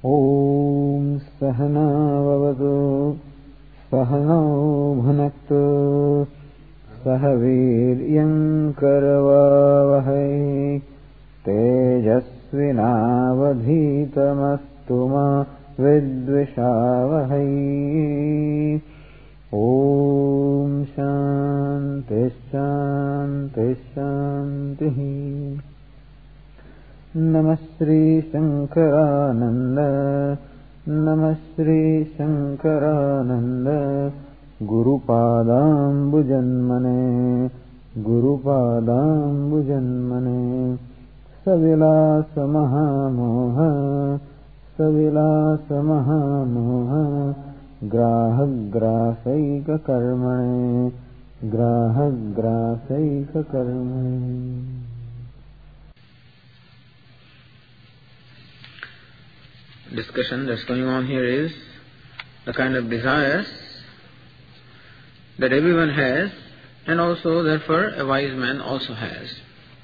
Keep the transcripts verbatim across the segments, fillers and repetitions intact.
ॐ सहना भवतु सहनौ भुनक्तु सह वीर्यं करवावहै तेजस्विनावधीतमस्तु मा विद्विषावहै। ॐ शान्ति शान्ति शान्तिः। नमः श्री शंकरानंद नमः Shri Shankaranand गुरुपादाम्बुजन्मने गुरुपादाम्बुजन्मने सविलास महामोह सविलास महामोह ग्राहग्रासैक कर्मणे ग्राहग्रासैक कर्मणे। Discussion that's going on here is the kind of desires that everyone has, and also therefore a wise man also has.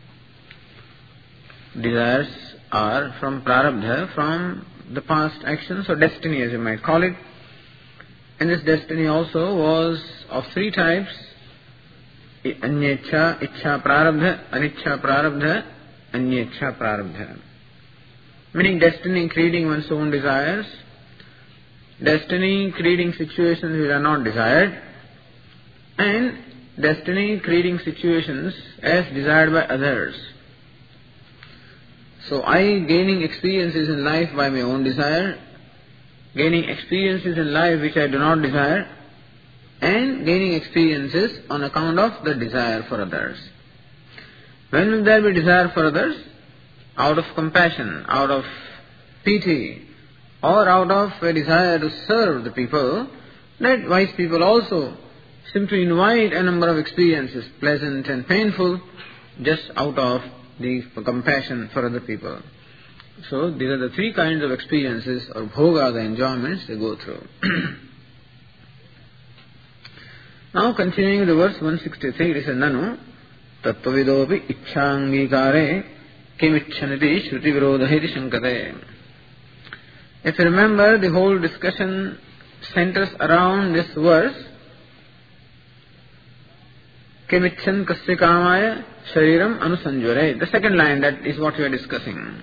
Desires are from prarabdha, from the past actions or destiny as you might call it, and this destiny also was of three types: anyeccha, ichcha prarabdha, anichcha prarabdha, anyeccha prarabdha. Meaning destiny creating one's own desires, destiny creating situations which are not desired, and destiny creating situations as desired by others. So I gaining experiences in life by my own desire, gaining experiences in life which I do not desire, and gaining experiences on account of the desire for others. When will there be desire for others? Out of compassion, out of pity, or out of a desire to serve the people, that wise people also simply invite a number of experiences, pleasant and painful, just out of the compassion for other people. So these are the three kinds of experiences or bhoga, the enjoyments they go through. Now continuing with the verse one sixty-three, it says, Nanu tattvavidopi ichchangikare Kimichanati Shruti Virodhahiti Shankate. If you remember, the whole discussion centers around this verse. Kimichan Kasya Kamaya Shariram Anusanjore. The second line, that is what we are discussing.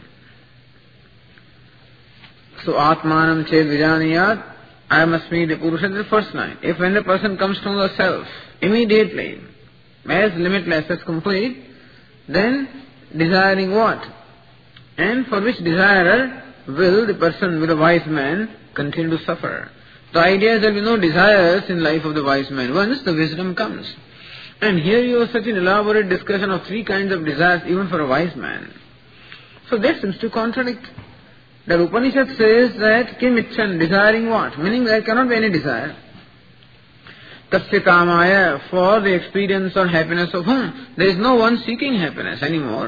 So Atmanam Ched Vijaniyat, I must be the Purusha, the first line. If when the person comes to know the self, immediately, as limitless, as complete, then desiring what? And for which desirer will the person, will a wise man, continue to suffer? The idea is there will be no desires in life of the wise man once the wisdom comes. And here you have such an elaborate discussion of three kinds of desires even for a wise man. So that seems to contradict. The Upanishad says that kim icchan, desiring what? Meaning there cannot be any desire. Tasya kamaya, for the experience or happiness of whom? There is no one seeking happiness anymore.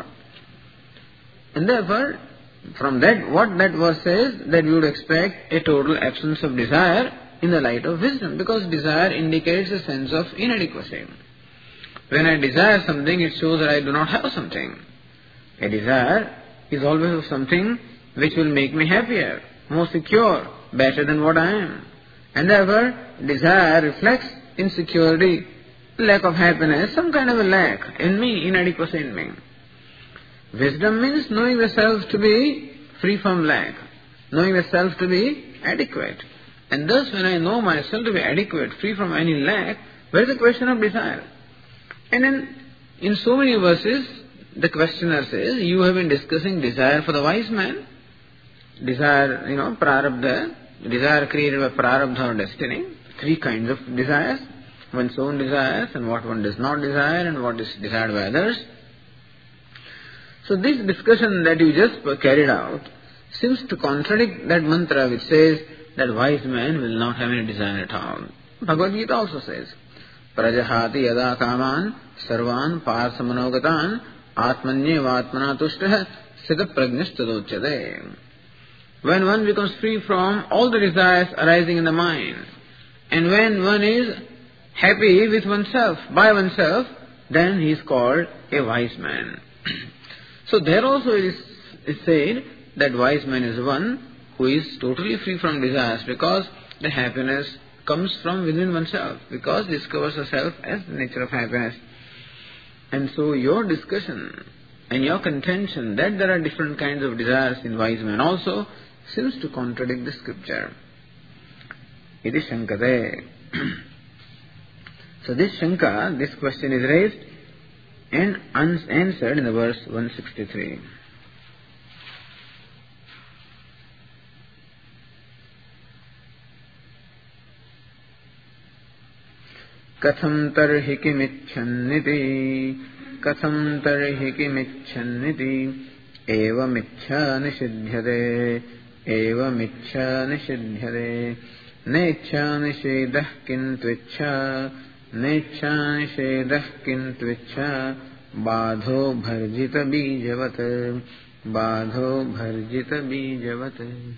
And therefore, from that, what that verse says, that we would expect a total absence of desire in the light of wisdom, because desire indicates a sense of inadequacy. When I desire something, it shows that I do not have something. A desire is always of something which will make me happier, more secure, better than what I am. And therefore, desire reflects insecurity, lack of happiness, some kind of a lack in me, inadequacy in me. Wisdom means knowing the self to be free from lack, knowing the self to be adequate. And thus when I know myself to be adequate, free from any lack, where is the question of desire? And then in so many verses, the questioner says, you have been discussing desire for the wise man, desire, you know, prarabdha, desire created by prarabdha or destiny, three kinds of desires, one's own desires and what one does not desire and what is desired by others. So this discussion that you just carried out seems to contradict that mantra which says that wise man will not have any desire at all. Bhagavad Gita also says, Prajahati yada kaman sarvan parsamanogatan atmanye vatmana tushtah sita prajnistadochyade. When one becomes free from all the desires arising in the mind, and when one is happy with oneself, by oneself, then he is called a wise man. So there also it is, is said that wise man is one who is totally free from desires, because the happiness comes from within oneself, because discovers herself as the nature of happiness. And so your discussion and your contention that there are different kinds of desires in wise men also seems to contradict the scripture. Iti shankate. So this shanka, this question is raised and answered in the verse one sixty-three. Katham tarhi kimichchanniti, katham tarhi kimichchanniti, eva michcha nishidhyate, eva michcha nishidhyate, necha nishedah kintvichcha, necha nishedah kintvichcha, badho bharjita bijavat, badho bharjita bijavat.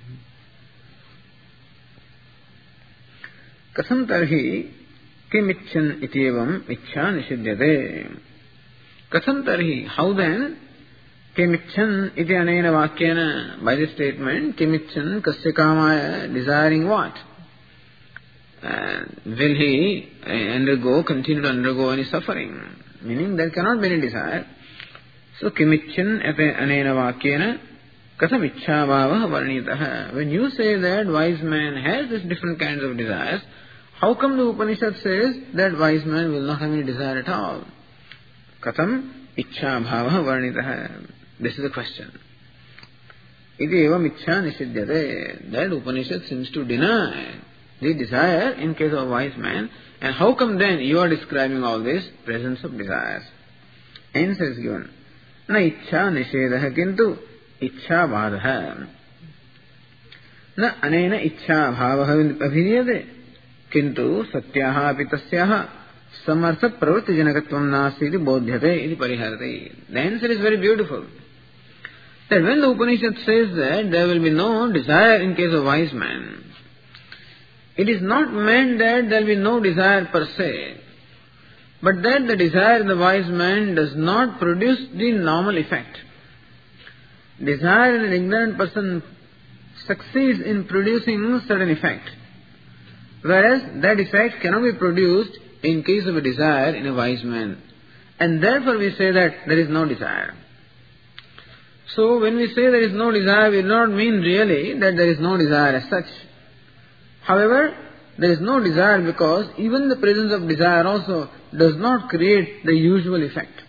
Katham tarhi Kimichan ityevam ichcha nishidyate. Katham tarhi, how then? Kimichan iti anena vakyena, by this statement, kimichan kasya kamaya, desiring what? Uh, will he undergo, continue to undergo any suffering? Meaning there cannot be any desire. So kimichan ati anena vakyena, katham ichcha bhava varnitaha. When you say that wise man has these different kinds of desires, how come the Upanishad says that wise man will not have any desire at all? Katham ichcha bhava varnitaha. This is the question. Iti evam ichcha nishidyate. That Upanishad seems to deny the desire in case of a wise man. And how come then you are describing all this presence of desires? Answer is given. Na ichcha nishedaha kintu ichcha bhadaha. Na anena ichcha bhavaha abhidhyate. Kintu satyaha api tasyaha samartha pravritti janakatvam nasti iti bodhyate iti pariharate. The answer is very beautiful. That when the Upanishad says that there will be no desire in case of wise man, it is not meant that there will be no desire per se, but that the desire in the wise man does not produce the normal effect. Desire in an ignorant person succeeds in producing certain effect, whereas that effect cannot be produced in case of a desire in a wise man. And therefore we say that there is no desire. So when we say there is no desire, we do not mean really that there is no desire as such. However, there is no desire because even the presence of desire also does not create the usual effect.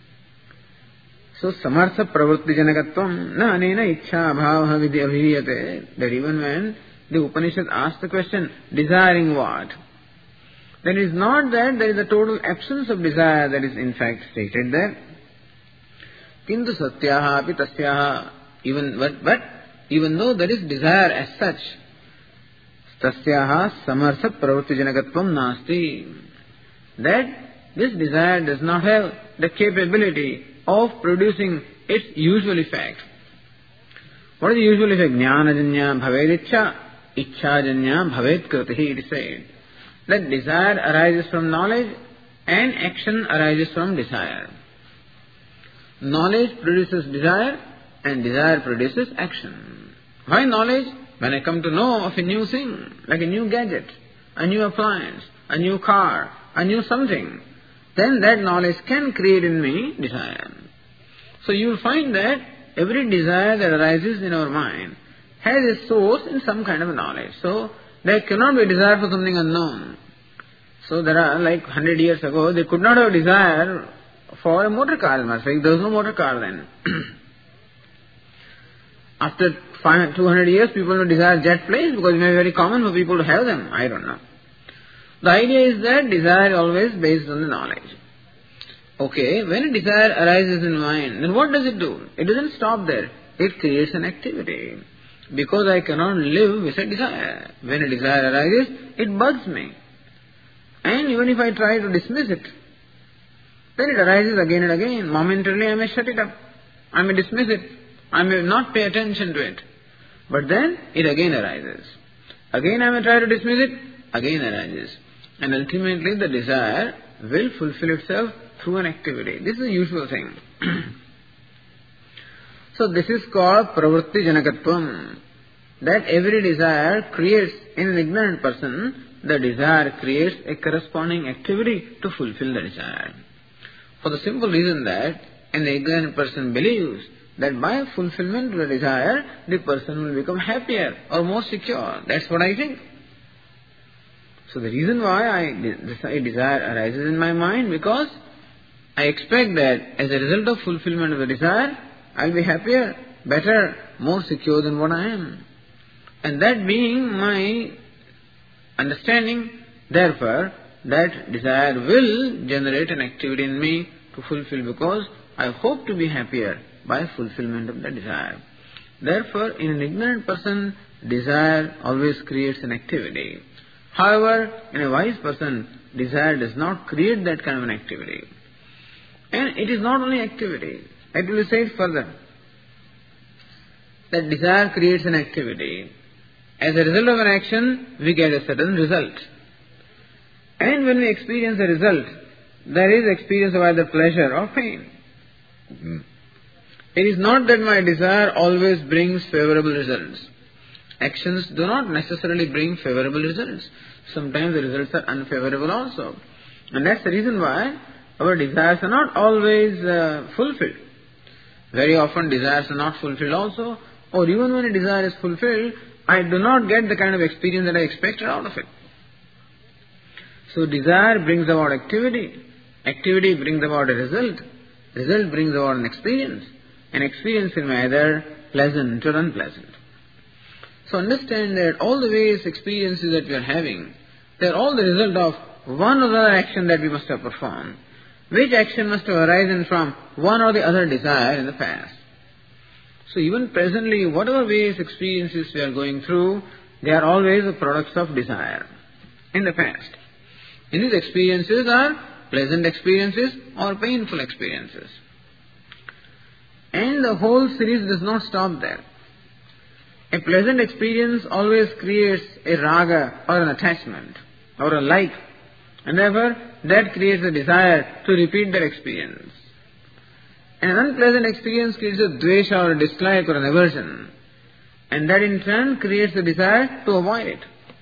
So samartha pravritti janakatvam na anena ichcha bhavaha vidhi abhiviyate. That even when the Upanishad asks the question, desiring what? Then it is not that there is a total absence of desire that is in fact stated there. Kintu satyaha api tasyaha, even but, but even though there is desire as such, tasyaha samartha pravritti janakatvam nasti. That this desire does not have the capability of producing its usual effect. What is the usual effect? Jnanajanya bhaved ichcha, ichchajanya bhaved kritihi, it is said. That desire arises from knowledge and action arises from desire. Knowledge produces desire and desire produces action. Why knowledge? When I come to know of a new thing, like a new gadget, a new appliance, a new car, a new something, then that knowledge can create in me desire. So you will find that every desire that arises in our mind has a source in some kind of knowledge. So there cannot be a desire for something unknown. So there are, like one hundred years ago, they could not have a desire for a motor car. There was no motor car then. After two hundred years, people will desire jet planes because it may be very common for people to have them. I don't know. The idea is that desire is always based on the knowledge. Okay, when a desire arises in mind, then what does it do? It doesn't stop there. It creates an activity. Because I cannot live with a desire. When a desire arises, it bugs me. And even if I try to dismiss it, then it arises again and again. Momentarily I may shut it up. I may dismiss it. I may not pay attention to it. But then it again arises. Again I may try to dismiss it. Again arises. And ultimately the desire will fulfill itself through an activity. This is the usual thing. So this is called pravritti janakatvam. that every desire creates, in an ignorant person, the desire creates a corresponding activity to fulfill the desire. For the simple reason that an ignorant person believes that by fulfillment of the desire, the person will become happier or more secure. That's what I think. So the reason why I, a desire arises in my mind, because I expect that as a result of fulfillment of the desire, I'll be happier, better, more secure than what I am. And that being my understanding, therefore, that desire will generate an activity in me to fulfill, because I hope to be happier by fulfillment of the desire. Therefore, in an ignorant person, desire always creates an activity. However, in a wise person, desire does not create that kind of an activity. And it is not only activity. It will be said further that desire creates an activity. As a result of an action, we get a certain result. And when we experience a result, there is experience of either pleasure or pain. Mm. It is not that my desire always brings favorable results. Actions do not necessarily bring favorable results. Sometimes the results are unfavorable also. And that's the reason why our desires are not always uh, fulfilled. Very often desires are not fulfilled also, or even when a desire is fulfilled, I do not get the kind of experience that I expected out of it. So desire brings about activity. Activity brings about a result. Result brings about an experience. An experience can be either pleasant or unpleasant. So understand that all the various experiences that we are having, they are all the result of one or other action that we must have performed. Which action must have arisen from one or the other desire in the past. So even presently, whatever various experiences we are going through, they are always the products of desire in the past. And these experiences are pleasant experiences or painful experiences. And the whole series does not stop there. A pleasant experience always creates a raga or an attachment or a like. And therefore, that creates a desire to repeat that experience. And an unpleasant experience creates a dvesha or a dislike or an aversion. And that in turn creates a desire to avoid it.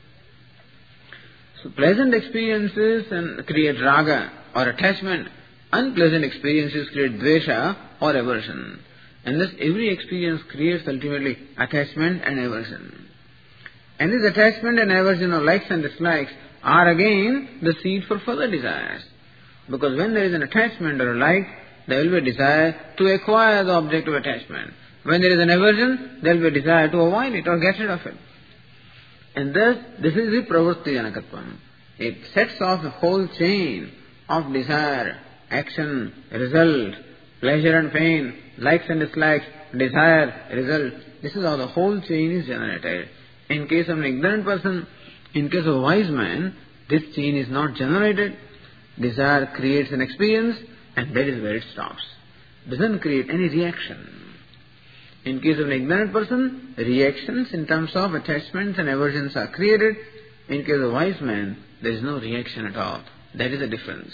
So pleasant experiences and create raga or attachment. Unpleasant experiences create dvesha or aversion. And thus every experience creates ultimately attachment and aversion. And this attachment and aversion or likes and dislikes are again the seed for further desires. Because when there is an attachment or a like, there will be a desire to acquire the object of attachment. When there is an aversion, there will be a desire to avoid it or get rid of it. And thus, this is the pravritti janakatvam. It sets off a whole chain of desire, action, result, pleasure and pain, likes and dislikes, desire, result. This is how the whole chain is generated. In case of an ignorant person, in case of a wise man, this chain is not generated. Desire creates an experience, and that is where it stops. It doesn't create any reaction. In case of an ignorant person, reactions in terms of attachments and aversions are created. In case of a wise man, there is no reaction at all. That is the difference.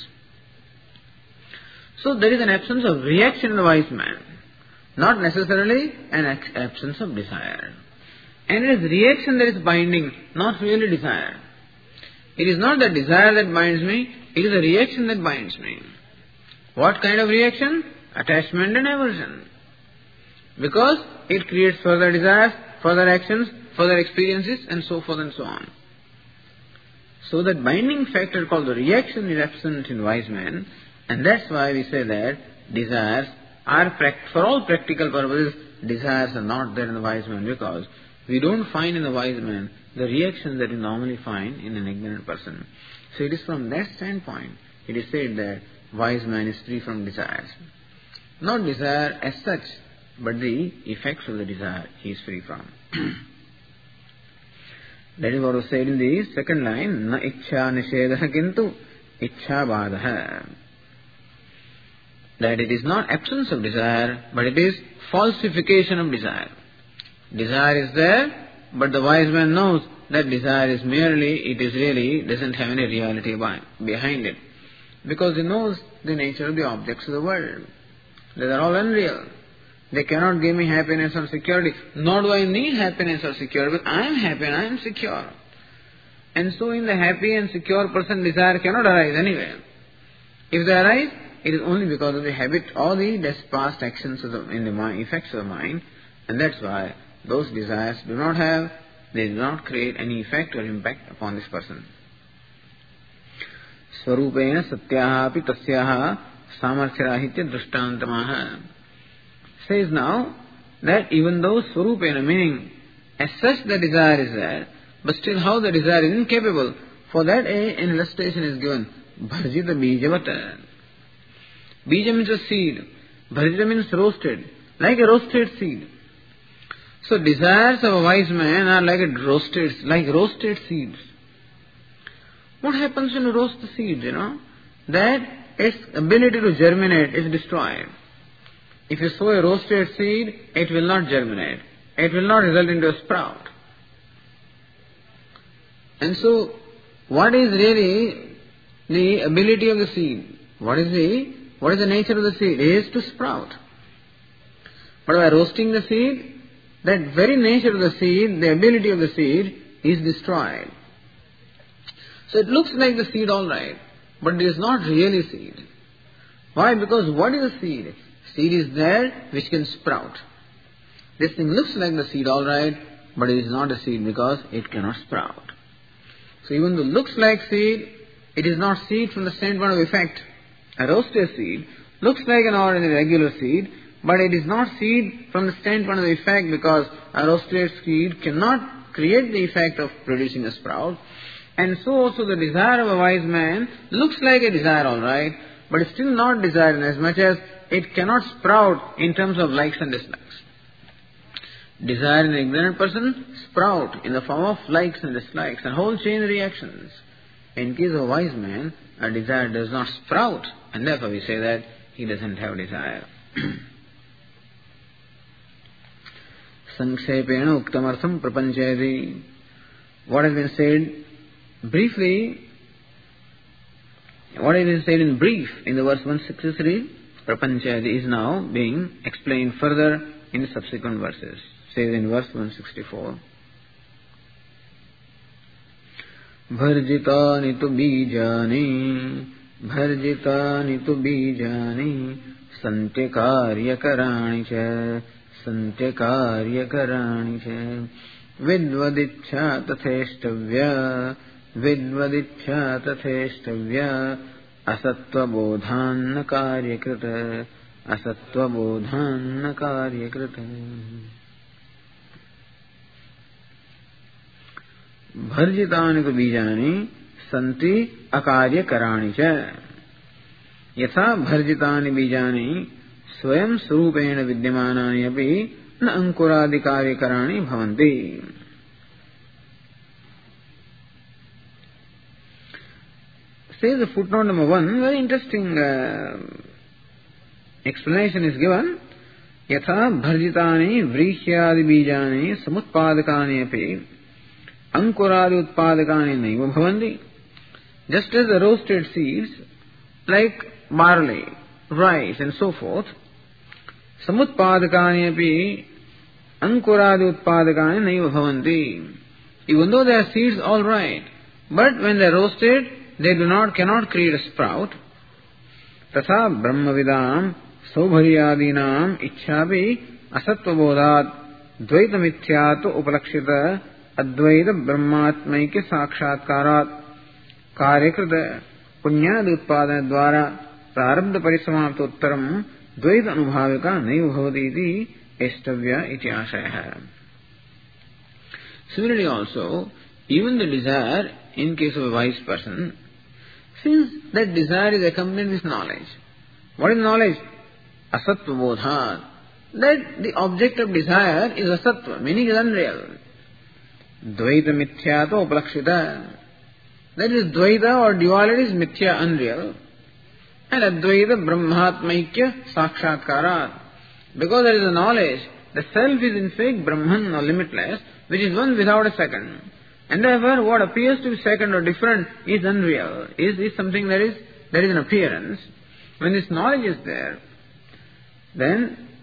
So there is an absence of reaction in the wise man, not necessarily an absence of desire. And it is reaction that is binding, not really desire. It is not the desire that binds me, it is a reaction that binds me. What kind of reaction? Attachment and aversion. Because it creates further desires, further actions, further experiences, and so forth and so on. So that binding factor called the reaction is absent in wise man, and that's why we say that desires are, for all practical purposes, desires are not there in the wise man, because we don't find in the wise man the reactions that we normally find in an ignorant person. So it is from that standpoint, it is said that wise man is free from desires. Not desire as such, but the effects of the desire he is free from. That is what was said in the second line, na ichcha nishedaha kintu ichcha badaha. That it is not absence of desire, but it is falsification of desire. Desire is there, but the wise man knows that desire is merely, it is really, doesn't have any reality behind it. Because he knows the nature of the objects of the world. They are all unreal. They cannot give me happiness or security. Nor do I need happiness or security, but I am happy and I am secure. And so in the happy and secure person, desire cannot arise anywhere. If they arise, it is only because of the habit or the past actions of the, in the mind, effects of the mind, and that's why those desires do not have, they do not create any effect or impact upon this person. Swarupena satyaha api tasyaha samarthirahitya drishtantamaha. Says now that even though Swarupena, meaning as such the desire is there, but still how the desire is incapable, for that a, an illustration is given. Bharjita bijavata. Bija means a seed. Bharjita means roasted, like a roasted seed. So desires of a wise man are like a roasted, like roasted seeds. What happens when you roast the seed, you know? That its ability to germinate is destroyed. If you sow a roasted seed, it will not germinate. It will not result into a sprout. And so, what is really the ability of the seed? What is the what is the nature of the seed? It is to sprout. But by roasting the seed, that very nature of the seed, the ability of the seed, is destroyed. So it looks like the seed all right, but it is not really seed. Why? Because what is a seed? Seed is there which can sprout. This thing looks like the seed all right, but it is not a seed because it cannot sprout. So even though it looks like seed, it is not seed from the standpoint of effect. A roasted seed looks like an ordinary regular seed, but it is not seed from the standpoint of the effect because a roasted seed cannot create the effect of producing a sprout. And so also the desire of a wise man looks like a desire all right, but it's still not desire in as much as it cannot sprout in terms of likes and dislikes. Desire in an ignorant person sprout in the form of likes and dislikes and whole chain reactions. In case of a wise man, a desire does not sprout, and therefore we say that he doesn't have desire. Sankshepena uktamartham prapanchayati. What has been said briefly, what has been said in brief in the verse one sixty-three, prapanchayati, is now being explained further in the subsequent verses. Says in verse one sixty-four, Bharjitani tu bijani, Bharjitani tu bijani, Santyakarya karani cha, Santyakarya karani cha, Vidvadichha tatheshtabhya, Vidvadichha tatheshtabhya, Asatva bodhan karyakrita, Asatva bodhan karyakrita. Bharjitani tu bijani santi akarya karani cha. Yatha bharjitani bijani swayam surupena vidyamanani api na ankuradi karya karani bhavanti. Says the footnote number one, very interesting uh, explanation is given. Yatha bharjitani vrikhyadi bijani samutpadakani api Ankuradi utpadakani naiva bhavanti. Just as the roasted seeds, like barley, rice and so forth, samutpadakani api ankuradi utpadakani naiva bhavanti. Even though they are seeds, all right, but when they are roasted, they do not, cannot create a sprout. Tatha brahmavidam saubharyadinam ichchapi asatvabodhat dvaitamithyatu upalakshita Advaita Brahmatmaikya Sakshatkarat Karyakrita Punyad Utpadana Dvara Prarabdha Parisamapta Uttaram Dvaita Anubhavika Naiva Bhavati iti Estavya iti Ashaya. Similarly also, even the desire in case of a wise person, since that desire is accompanied with knowledge. What is knowledge? Asatva bodha. That the object of desire is asatva, meaning is unreal. Dvaita mithyata upalakshita. That is Dvaita or duality is mithya, unreal. And Advaita Brahmatmaikya Sakshatkarat. Because there is a knowledge, the self is in fact Brahman or limitless, which is one without a second. And therefore what appears to be second or different is unreal, is, is something that is, there is an appearance. When this knowledge is there, then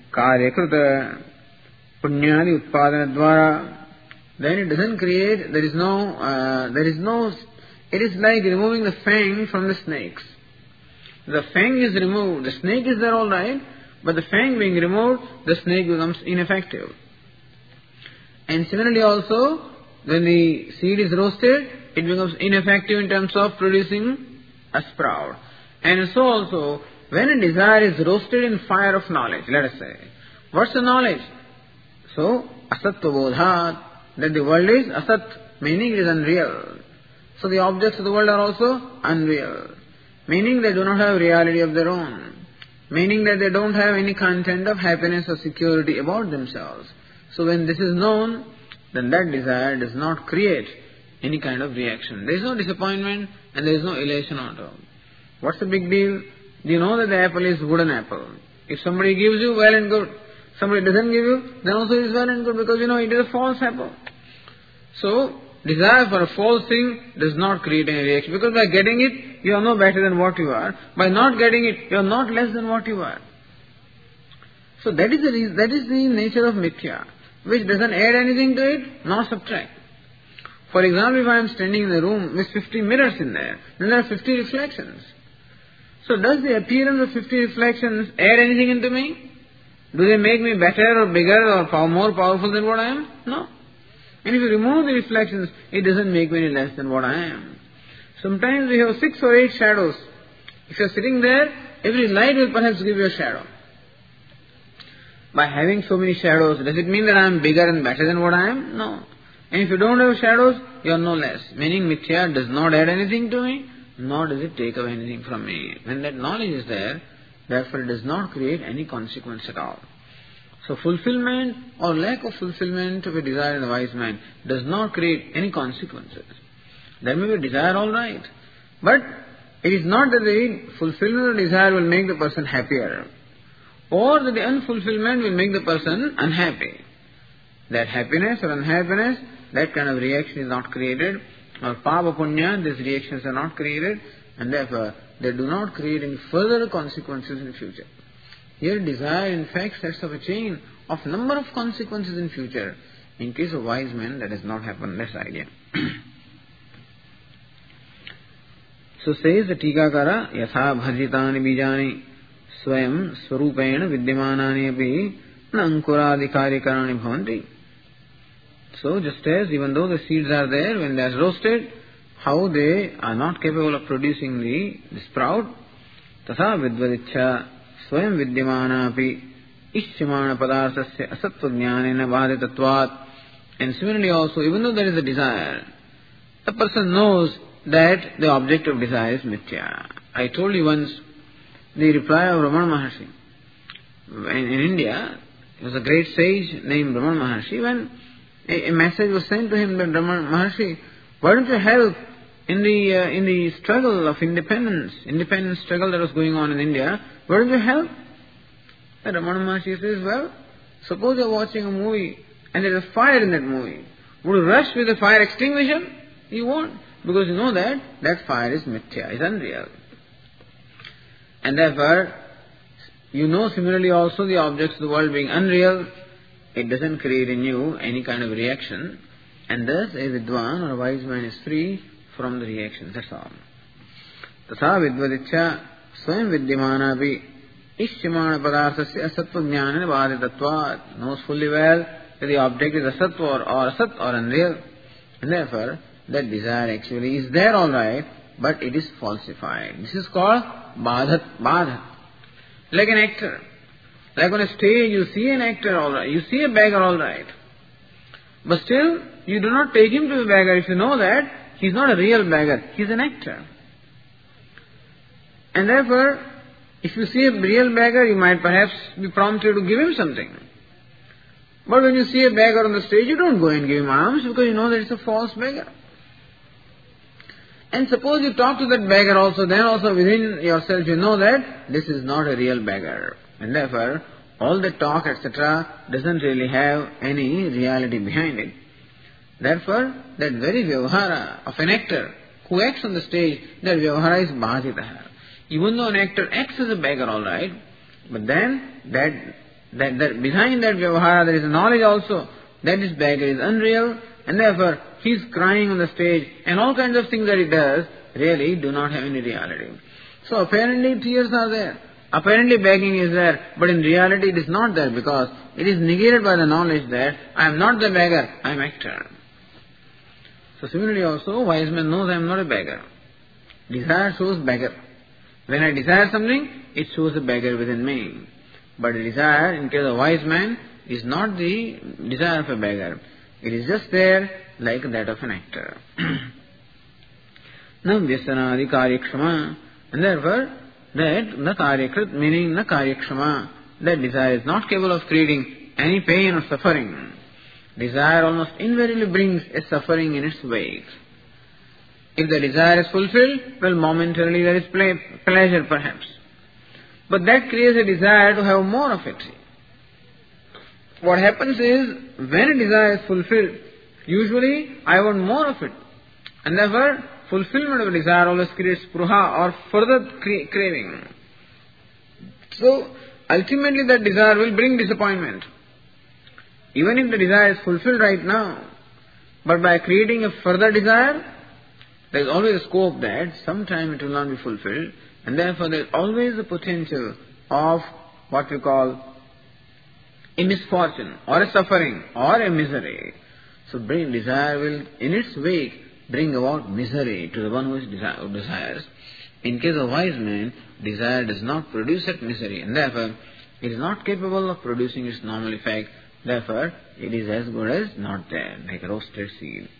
karyakrita punyadi utpadana dvara, then it doesn't create, there is no, uh, there is no, it is like removing the fang from the snakes. The fang is removed, the snake is there all right, but the fang being removed, the snake becomes ineffective. And similarly also, when the seed is roasted, it becomes ineffective in terms of producing a sprout. And so also, when a desire is roasted in fire of knowledge, let us say, what's the knowledge? So, asatva bodhat, that the world is asat, meaning it is unreal. So the objects of the world are also unreal, meaning they do not have reality of their own, meaning that they don't have any content of happiness or security about themselves. So when this is known, then that desire does not create any kind of reaction. There is no disappointment and there is no elation at all. What's the big deal? You know that the apple is wooden apple. If somebody gives you, well and good. Somebody doesn't give you, then also it is well and good, because you know it is a false apple. So, desire for a false thing does not create any reaction, because by getting it, you are no better than what you are. By not getting it, you are not less than what you are. So that is the reason, that is the nature of mithya, which doesn't add anything to it, nor subtract. For example, if I am standing in a room with fifty mirrors in there, then there are fifty reflections. So does the appearance of fifty reflections add anything into me? Do they make me better or bigger or power, more powerful than what I am? No. And if you remove the reflections, it doesn't make me any less than what I am. Sometimes we have six or eight shadows. If you are sitting there, every light will perhaps give you a shadow. By having so many shadows, does it mean that I am bigger and better than what I am? No. And if you don't have shadows, you are no less. Meaning mithya does not add anything to me, nor does it take away anything from me. When that knowledge is there, therefore it does not create any consequence at all. So fulfillment or lack of fulfillment of a desire in a wise man does not create any consequences. There may be a desire, all right, but it is not that the fulfillment of desire will make the person happier, or that the unfulfillment will make the person unhappy. That happiness or unhappiness, that kind of reaction is not created, or papa punya, these reactions are not created, and therefore they do not create any further consequences in future. Here desire in fact sets up a chain of number of consequences in future. In case of wise men, that has not happened, that's the idea. So says the Tikakara, yatha bhajitani bijani swayam swarupena vidyamanani api na ankuradikari karani bhavanti. So just as even though the seeds are there, when they are roasted, how they are not capable of producing the, the sprout, tatha vidvadicha swayam vidyamana api ishyamana padarthasya asatva jnanena bhaditatvat. And similarly also, even though there is a desire, the person knows that the object of desire is mithya. I told you once the reply of Ramana Maharshi. In, in India, there was a great sage named Ramana Maharshi. When a, a message was sent to him that Ramana Maharshi, why don't you help in the uh, in the struggle of independence, independence struggle that was going on in India? Why don't you help? And Ramana Maharshi says, well, suppose you are watching a movie and there is a fire in that movie. Would you rush with a fire extinguisher? You won't, because you know that that fire is mithya, is unreal. And therefore, you know similarly also the objects of the world being unreal, it doesn't create in you any kind of reaction, and thus a vidwan or a wise man is free from the reactions, that's all. Tatha vidvadicha swayam vidyamanapi ishyamana padarthasya asatva jnanena bhaditatvat, knows fully well that the object is asatva or, or asat or unreal, and therefore that desire actually is there all right, but it is falsified. This is called badhat, badhat. Like an actor. Like on a stage you see an actor all right, you see a beggar all right, but still you do not take him to be a beggar if you know that he is not a real beggar, he is an actor. And therefore, if you see a real beggar, you might perhaps be prompted to give him something. But when you see a beggar on the stage, you don't go and give him alms because you know that it's a false beggar. And suppose you talk to that beggar also, then also within yourself you know that this is not a real beggar. And therefore, all the talk, et cetera doesn't really have any reality behind it. Therefore, that very vyavahara of an actor who acts on the stage, that vyavahara is bhaditaha. Even though an actor acts as a beggar all right, but then that that, that behind that vyavahara there is a knowledge also that this beggar is unreal, and therefore he is crying on the stage, and all kinds of things that he does really do not have any reality. So apparently tears are there, apparently begging is there, but in reality it is not there, because it is negated by the knowledge that I am not the beggar, I am actor. So similarly also, wise man knows I am not a beggar. Desire shows beggar. When I desire something, it shows a beggar within me. But a desire, in case of wise man, is not the desire of a beggar. It is just there like that of an actor. Na vyasanadi karyakshama. And therefore, that na karyakrit, meaning na karyakshama, that desire is not capable of creating any pain or suffering. Desire almost invariably brings a suffering in its wake. If the desire is fulfilled, well, momentarily there is play, pleasure perhaps. But that creates a desire to have more of it. What happens is, when a desire is fulfilled, usually I want more of it. And therefore, fulfillment of a desire always creates spruha or further cra- craving. So, ultimately that desire will bring disappointment. Even if the desire is fulfilled right now, but by creating a further desire, there is always a scope that sometime it will not be fulfilled, and therefore there is always the potential of what we call a misfortune, or a suffering, or a misery. So bring desire will, in its wake, bring about misery to the one who is desire, who desires. In case of wise man, desire does not produce that misery, and therefore it is not capable of producing its normal effect. Therefore, it is as good as not there, like a roasted seed.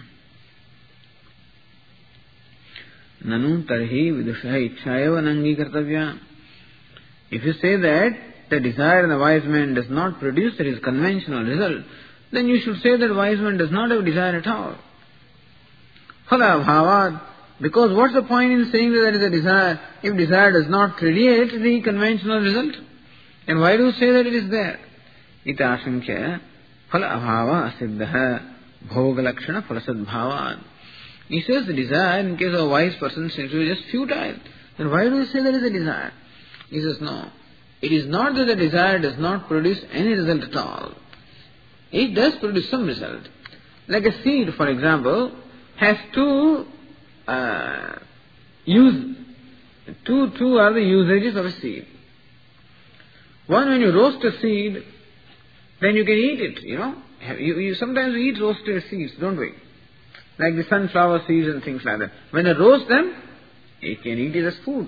Nanu tarhi vidushaha ichchayava nangi kartavya. If you say that the desire in the wise man does not produce his conventional result, then you should say that wise man does not have desire at all. Phala bhavad. Because what's the point in saying that there is a desire if desire does not create the conventional result? And why do you say that it is there? Ita ashankhya phala abhava asiddha bhoga lakshana phalasad bhavad. He says the desire in case of a wise person seems to be just futile. Then why do you say there is a desire? He says no. It is not that the desire does not produce any result at all. It does produce some result. Like a seed, for example, has two uh, use. Two, two are the usages of a seed. One, when you roast a seed, then you can eat it, you know. You, you sometimes we eat roasted seeds, don't we? Like the sunflower seeds and things like that. When they roast them, you can eat it as food.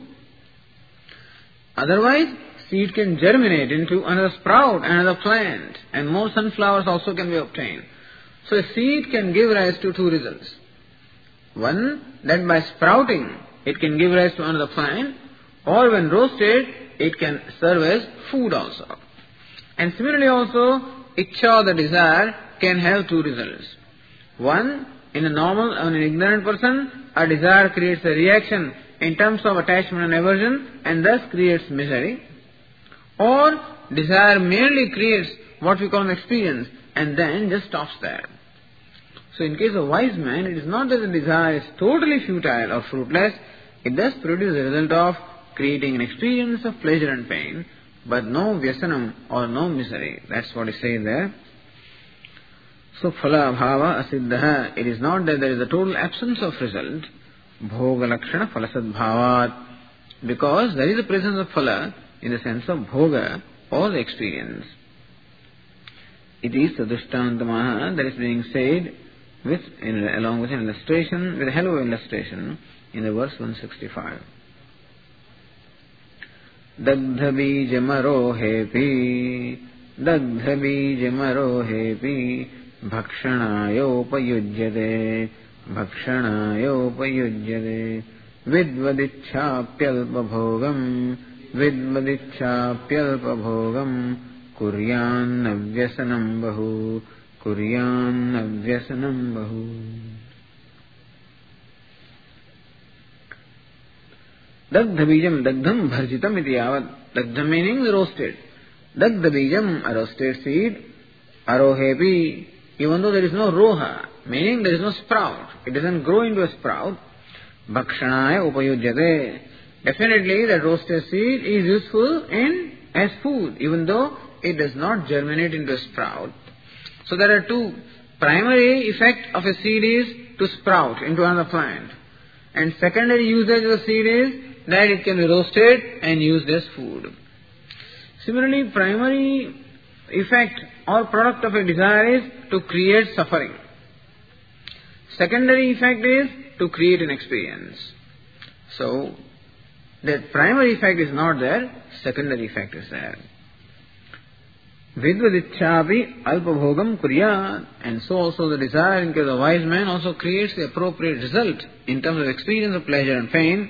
Otherwise, seed can germinate into another sprout, another plant, and more sunflowers also can be obtained. So a seed can give rise to two results. One, that by sprouting, it can give rise to another plant, or when roasted, it can serve as food also. And similarly also, ichcha, the desire, can have two results. One, in a normal or an ignorant person, a desire creates a reaction in terms of attachment and aversion, and thus creates misery. Or, desire merely creates what we call an experience, and then just stops there. So in case of wise man, it is not that the desire is totally futile or fruitless, it does produce a result of creating an experience of pleasure and pain, but no vyasanam or no misery. That's what is said there. So phala bhava asiddha, it is not that there is a total absence of result, bhoga lakshana phalasad bhavat, because there is a presence of phala in the sense of bhoga or the experience. It is sadushtantamaha that is being said with, in, along with an illustration, with a hello illustration in the verse one sixty-five. Dagdha bijamaro hepi, dagdha bijamaro hepi, bhakshanayopa bhakshanayopa vidvadichhapyalpa bhogam, vidvadichhapyalpa bhogam, kuryan navyasanam bahu, kuryan navyasanam bahu. Dagdha bijam, dagdham bharjitam iti yavat. Dagdha meaning roasted. Dagdha bijam, a roasted seed. Arohepi, even though there is no roha, meaning there is no sprout, it doesn't grow into a sprout. Bhakshanaya upayujyate. Definitely that roasted seed is useful in as food, even though it does not germinate into a sprout. So there are two. Primary effect of a seed is to sprout into another plant. And secondary usage of the seed is that it can be roasted and used as food. Similarly, primary effect or product of a desire is to create suffering. Secondary effect is to create an experience. So, that primary effect is not there, secondary effect is there. Vidvadichyapi alpabhogam kuryat. And so also the desire in case of a wise man also creates the appropriate result in terms of experience of pleasure and pain,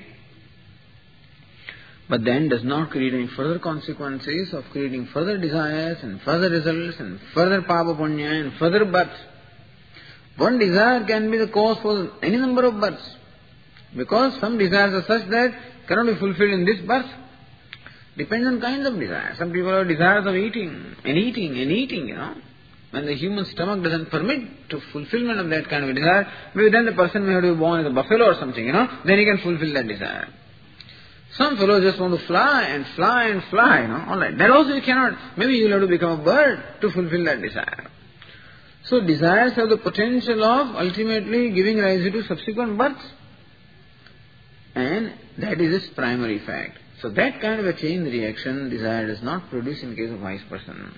but then does not create any further consequences of creating further desires and further results and further papa punya and further births. One desire can be the cause for any number of births, because some desires are such that cannot be fulfilled in this birth. Depends on kinds of desires. Some people have desires of eating and eating and eating, you know. When the human stomach doesn't permit to fulfillment of that kind of a desire, maybe then the person may have to be born as a buffalo or something, you know, then he can fulfill that desire. Some fellows just want to fly and fly and fly, you know, alright. That also you cannot. Maybe you will have to become a bird to fulfill that desire. So desires have the potential of ultimately giving rise to subsequent births. And that is its primary fact. So that kind of a chain reaction desire does not produce in case of wise person.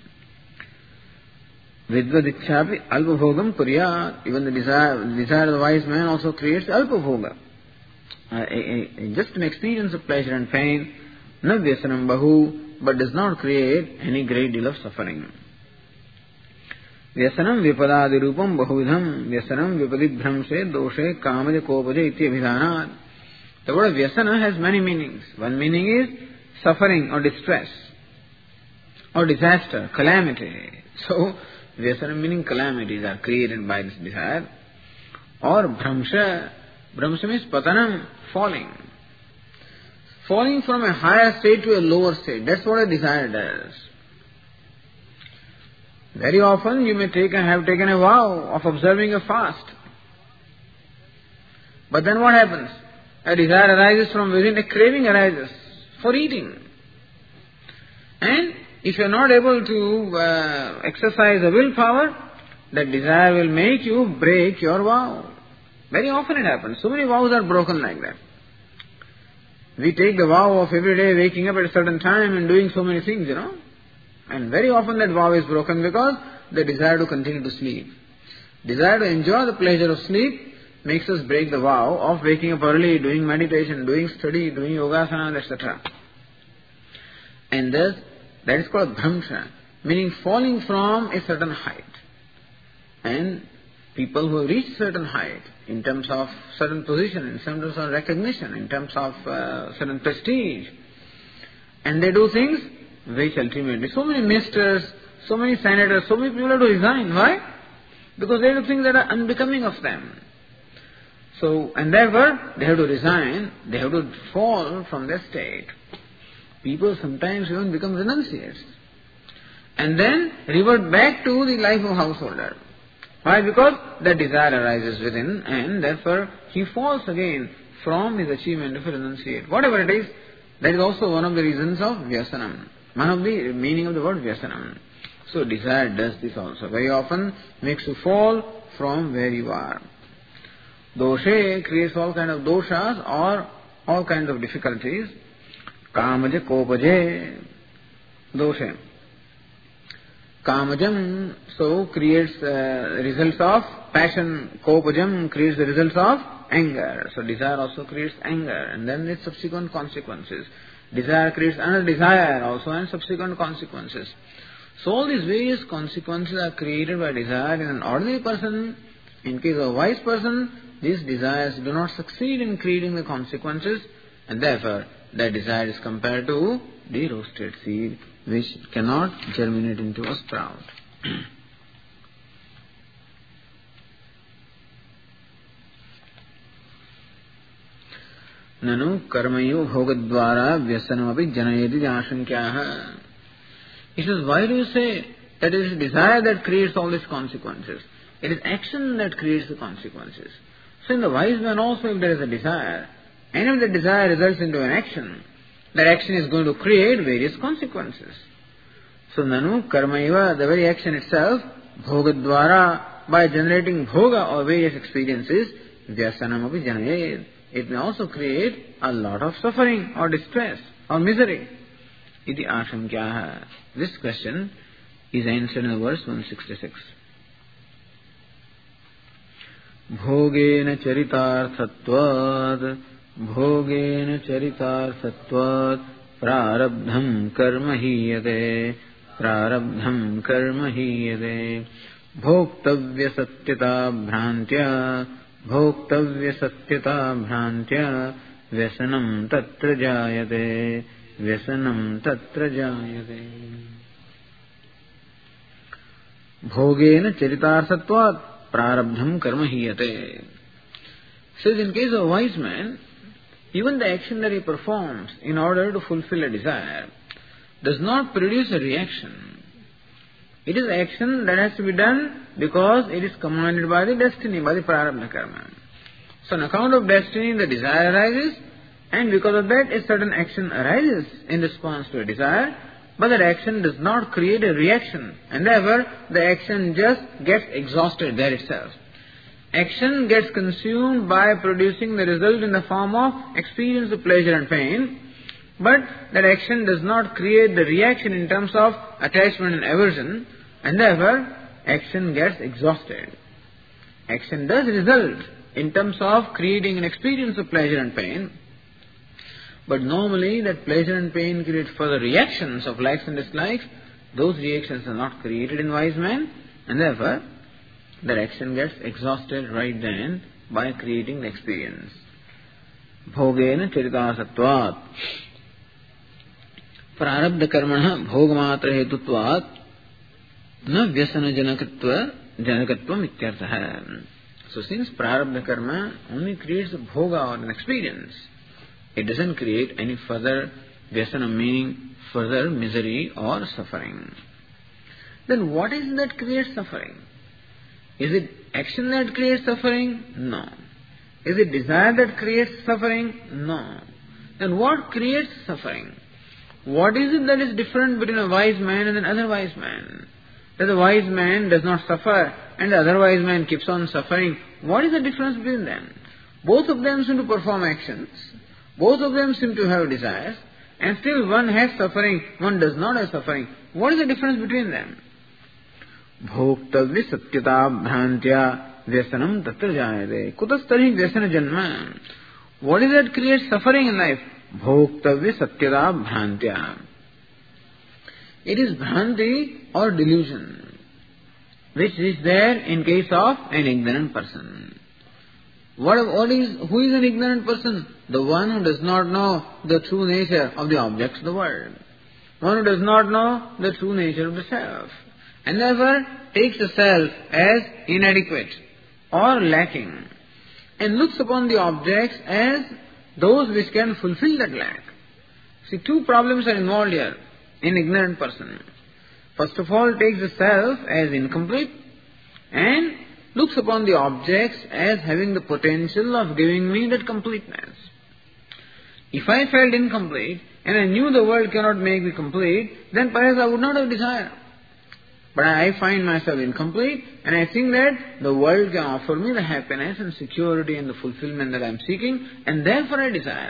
Vidvadichyapi alpabhogam kuryat. Even the desire, the desire of the wise man also creates alpabhoga. Uh, a, a, just an experience of pleasure and pain, na vyasanam bahu, but does not create any great deal of suffering. Vyasanam vipadadi rupam bahuvidham, vyasanam vipadibhramse doshe kamaja kopaja iti abhidanat. The word vyasana has many meanings. One meaning is suffering or distress or disaster, calamity. So, vyasana meaning calamities are created by this desire. Or bhramsha. Bhramsha means patanam, falling. Falling from a higher state to a lower state. That's what a desire does. Very often you may take and have taken a vow of observing a fast. But then what happens? A desire arises from within, a craving arises for eating. And if you are not able to uh, exercise the willpower, that desire will make you break your vow. Very often it happens. So many vows are broken like that. We take the vow of every day waking up at a certain time and doing so many things, you know. And very often that vow is broken because the desire to continue to sleep. Desire to enjoy the pleasure of sleep makes us break the vow of waking up early, doing meditation, doing study, doing yogasana, et cetera. And thus, that is called bhramsha, meaning falling from a certain height. And people who have reached certain height, in terms of certain position, in terms of recognition, in terms of uh, certain prestige, and they do things which ultimately, so many ministers, so many senators, so many people have to resign. Why? Because they do things that are unbecoming of them. So, and therefore, they have to resign, they have to fall from their state. People sometimes even become renunciates. And then revert back to the life of householder. Why? Because that desire arises within, and therefore he falls again from his achievement of a renunciate. Whatever it is, that is also one of the reasons of vyasanam. One of the meaning of the word vyasanam. So desire does this also. Very often makes you fall from where you are. Doshe creates all kind of doshas or all kinds of difficulties. Kamaja kopaje doshe. Kamajam so creates uh, results of passion. Kopajam creates the results of anger. So desire also creates anger, and then its subsequent consequences. Desire creates another desire also and subsequent consequences. So all these various consequences are created by desire in an ordinary person. In case of a wise person, these desires do not succeed in creating the consequences, and therefore that desire is compared to the roasted seed, which cannot germinate into a sprout. Nanu karmayo bhogadvara vyasanamapi janayati ashankyaha. He says, why do you say that it is desire that creates all these consequences? It is action that creates the consequences. So in the wise man also, if there is a desire, and if the desire results into an action, that action is going to create various consequences. So nanu karmaiva, the very action itself, bhogadvara, by generating bhoga or various experiences, vyasanam api janayed. It may also create a lot of suffering or distress or misery. Iti ashankyaha. This question is answered in verse one sixty-six. Bhogena charitarthatvad Bhogena charitarthatvad Prarabdham karma hiyate Prarabdham karma hiyate Bhoktavya satyata bhrantya Bhoktavya satyata bhrantya Vyasanam tatra jayate Vyasanam tatra jayate. Bhogena charitarthatvad Prarabdham karma hiyate. Says in case of a wise man, even the action that he performs in order to fulfill a desire does not produce a reaction. It is action that has to be done because it is commanded by the destiny, by the prarabdha karma. So on account of destiny, the desire arises, and because of that, a certain action arises in response to a desire, but that action does not create a reaction, and therefore the action just gets exhausted there itself. Action gets consumed by producing the result in the form of experience of pleasure and pain, but that action does not create the reaction in terms of attachment and aversion, and therefore action gets exhausted. Action does result in terms of creating an experience of pleasure and pain, but normally that pleasure and pain create further reactions of likes and dislikes. Those reactions are not created in wise man, and therefore that action gets exhausted right then by creating the experience. Bhogena charitasatvat Prarabdha karmana bhogamatra hetutvat na vyasana janakatva janakatvam ityartha. So since prarabdha karma only creates a bhoga or an experience, it doesn't create any further vyasana, meaning further misery or suffering. Then what is it that creates suffering? Is it action that creates suffering? No. Is it desire that creates suffering? No. Then what creates suffering? What is it that is different between a wise man and an otherwise man? That the wise man does not suffer and the other wise man keeps on suffering. What is the difference between them? Both of them seem to perform actions. Both of them seem to have desires. And still one has suffering, one does not have suffering. What is the difference between them? Bhoktavya satyata bhrantya vyasanam tatra jayate. Kutastarhi vyasana janma. What is that creates suffering in life? Bhoktavya satyata bhrantya. It is bhranti or delusion, which is there in case of an ignorant person. What, what is, who is an ignorant person? The one who does not know the true nature of the objects of the world. One who does not know the true nature of the self. And therefore takes the self as inadequate or lacking. And looks upon the objects as those which can fulfill that lack. See, two problems are involved here in ignorant person. First of all, takes the self as incomplete and looks upon the objects as having the potential of giving me that completeness. If I felt incomplete and I knew the world cannot make me complete, then perhaps I would not have desire. But I find myself incomplete and I think that the world can offer me the happiness and security and the fulfillment that I am seeking, and therefore I desire.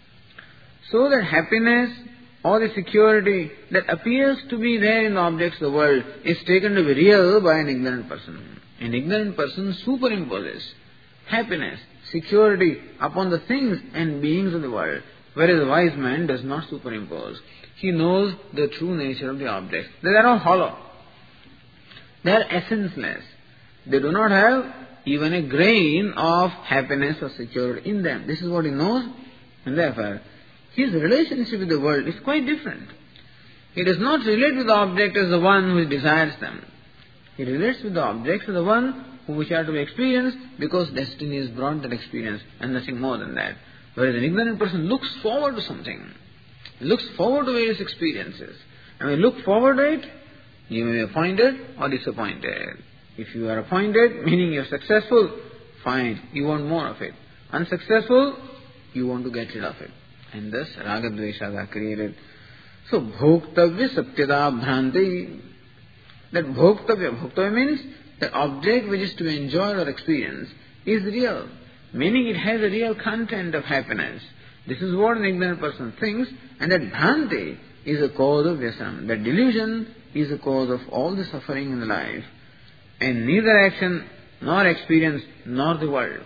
So that happiness or the security that appears to be there in the objects of the world is taken to be real by an ignorant person. An ignorant person superimposes happiness, security upon the things and beings of the world, whereas a wise man does not superimpose. He knows the true nature of the objects. They are all hollow. They are essenceless. They do not have even a grain of happiness or security in them. This is what he knows, and therefore his relationship with the world is quite different. He does not relate with the object as the one who desires them. He relates with the objects as the one which are to be experienced because destiny has brought that experience and nothing more than that. Whereas an ignorant person looks forward to something, looks forward to various experiences. And when you look forward to it, you may be appointed or disappointed. If you are appointed, meaning you are successful, fine, you want more of it. Unsuccessful, you want to get rid of it. And thus, raga dveshas are created. So, bhoktavya satyada bhranti. That bhoktavya, bhoktavya means the object which is to be enjoyed or experienced is real. Meaning it has a real content of happiness. This is what an ignorant person thinks, and that bhranti is the cause of vyasana. That delusion is the cause of all the suffering in the life. And neither action, nor experience, nor the world.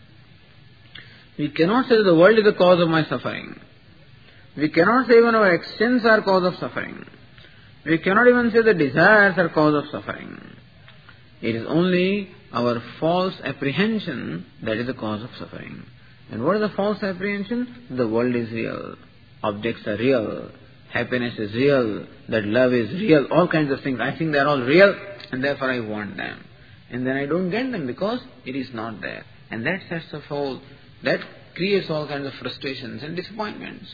We cannot say that the world is the cause of my suffering. We cannot say even our actions are cause of suffering. We cannot even say the desires are cause of suffering. It is only our false apprehension that is the cause of suffering. And what is the false apprehension? The world is real. Objects are real. Happiness is real. That love is real. All kinds of things. I think they are all real and therefore I want them. And then I don't get them because it is not there. And that sets the whole, that creates all kinds of frustrations and disappointments.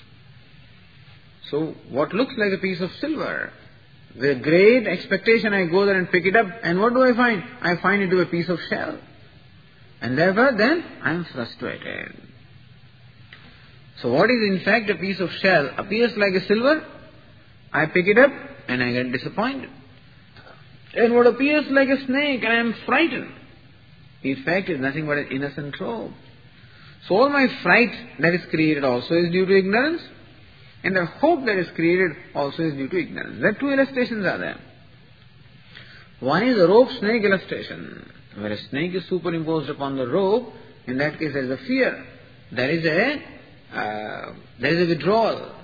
So what looks like a piece of silver, with great expectation I go there and pick it up, and what do I find? I find it to be a piece of shell. And therefore then I am frustrated. So what is in fact a piece of shell appears like a silver, I pick it up and I get disappointed. And what appears like a snake and I am frightened, in fact is nothing but an innocent robe. So all my fright that is created also is due to ignorance, and the hope that is created also is due to ignorance. There are two illustrations are there. One is the rope snake illustration, where a snake is superimposed upon the rope. In that case there is a fear. There is a, uh, there is a withdrawal.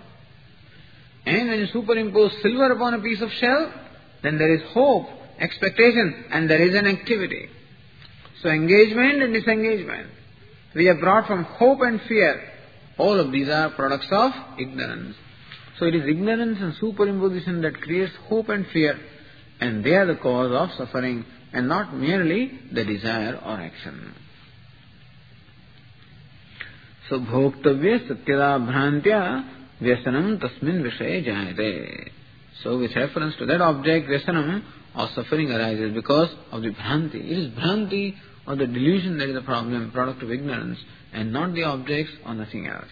And when you superimpose silver upon a piece of shell, then there is hope, expectation, and there is an activity. So engagement and disengagement. We have brought from hope and fear. All of these are products of ignorance. So it is ignorance and superimposition that creates hope and fear, and they are the cause of suffering, and not merely the desire or action. So bhoktavya satyada bhrantya vyasanam tasmin vishaye jayate. So with reference to that object, vyasanam or suffering arises because of the bhranti. It is bhranti or the delusion that is the problem, product of ignorance, and not the objects or nothing else.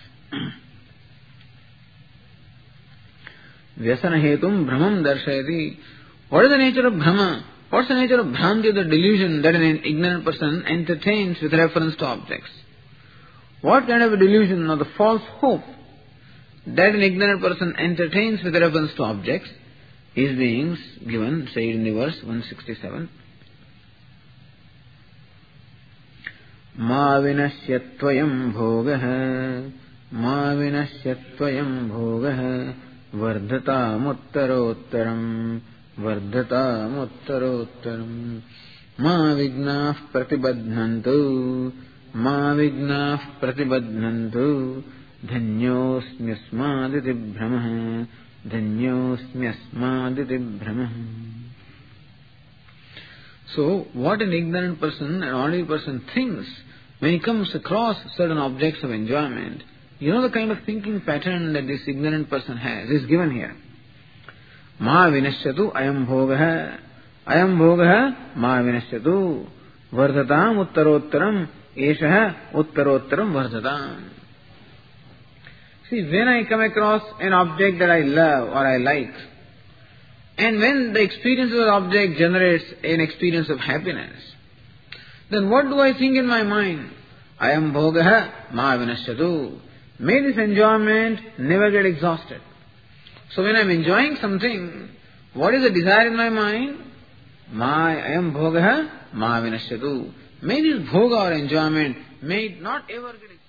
Vyasana hetum brahmam darshayati. What is the nature of brahma? What's the nature of bhranti, the delusion that an ignorant person entertains with reference to objects? What kind of a delusion or the false hope that an ignorant person entertains with reference to objects is being given, said in the verse one sixty-seven. Ma vinasyatvayam bhogah, ma vinasyatvayam bhogah, vardhatam uttarottaram, vardhatam uttarottaram, ma vignah pratibadhnantu, ma vignah pratibadhnantu, dhanyosmyasmaditi brahmah, dhanyosmyasmaditi brahmah. So, what an ignorant person, an ordinary person thinks when he comes across certain objects of enjoyment, you know the kind of thinking pattern that this ignorant person has is given here. Ma vinashyatu ayam bhogah, ayam bhogah ma vinashyatu, vardhatam uttarottaram, eshaha uttarottaram vardhatam. See, when I come across an object that I love or I like, and when the experience of the object generates an experience of happiness, then what do I think in my mind? Ayam bhogaha ma vinashyatu. May this enjoyment never get exhausted. So when I am enjoying something, what is the desire in my mind? Ma ayam bhogaha ma vinashyatu. May this bhoga or enjoyment, may it not ever get exhausted.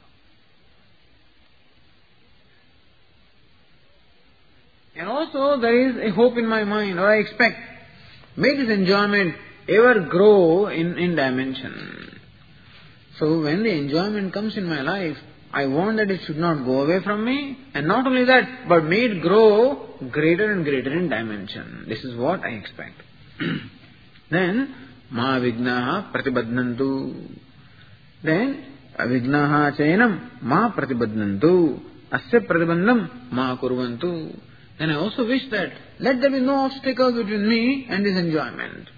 And also there is a hope in my mind, or I expect, may this enjoyment ever grow in, in dimension. So when the enjoyment comes in my life, I want that it should not go away from me, and not only that, but may it grow greater and greater in dimension. This is what I expect. Then, ma vignaha pratibadnantu. Then, vignaha chayanam ma pratibadnantu. Asya pratibandham ma kurvantu. Then I also wish that let there be no obstacles between me and this enjoyment.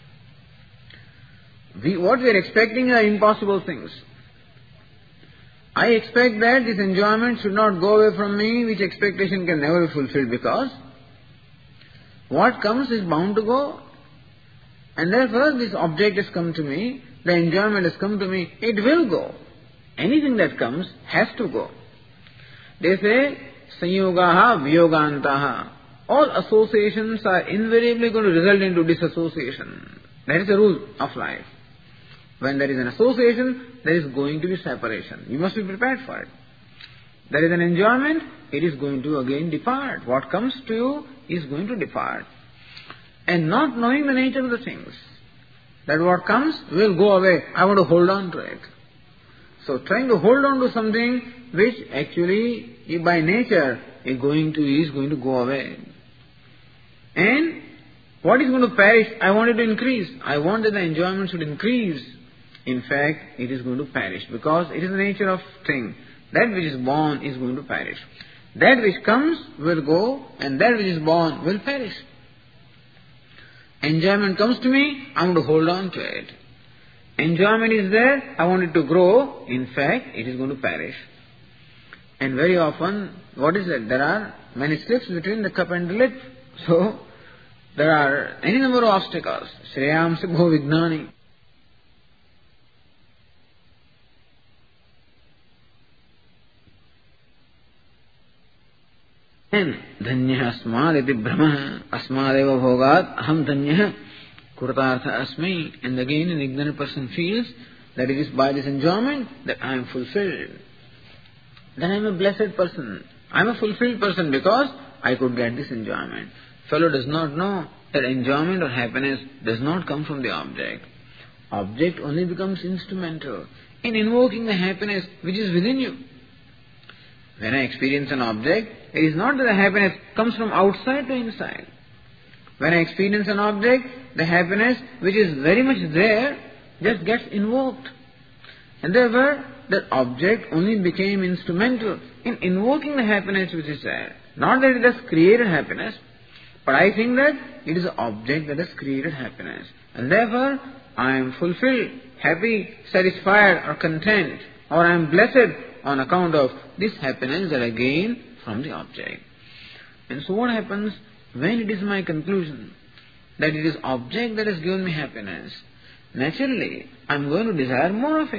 We, what we are expecting are impossible things. I expect that this enjoyment should not go away from me, which expectation can never be fulfilled, because what comes is bound to go. And therefore this object has come to me, the enjoyment has come to me, it will go. Anything that comes has to go. They say, sanyogaha viyogantaha. All associations are invariably going to result into disassociation. That is the rule of life. When there is an association, there is going to be separation. You must be prepared for it. There is an enjoyment, it is going to again depart. What comes to you is going to depart. And not knowing the nature of the things, that what comes will go away. I want to hold on to it. So trying to hold on to something which actually by nature is going to is going to go away. And what is going to perish? I want it to increase. I want that the enjoyment should increase. In fact, it is going to perish, because it is the nature of thing. That which is born is going to perish. That which comes will go, and that which is born will perish. Enjoyment comes to me, I want to hold on to it. Enjoyment is there, I want it to grow. In fact, it is going to perish. And very often, what is it? There are many slips between the cup and the lip. So, there are any number of obstacles. Shreyam Sibho Vignani. Dhanyah asmad iti brahma asmadeva bhogat aham dhanyah kurtartha asmi. And again an ignorant person feels that it is by this enjoyment that I am fulfilled. Then I am a blessed person. I am a fulfilled person because I could get this enjoyment. Fellow does not know that enjoyment or happiness does not come from the object. Object only becomes instrumental in invoking the happiness which is within you. When I experience an object, it is not that the happiness comes from outside to inside. When I experience an object, the happiness which is very much there just gets invoked. And therefore, that object only became instrumental in invoking the happiness which is there. Not that it has created happiness, but I think that it is the object that has created happiness. And therefore, I am fulfilled, happy, satisfied or content, or I am blessed on account of this happiness that I gain from the object. And so what happens when it is my conclusion that it is object that has given me happiness? Naturally, I am going to desire more of it.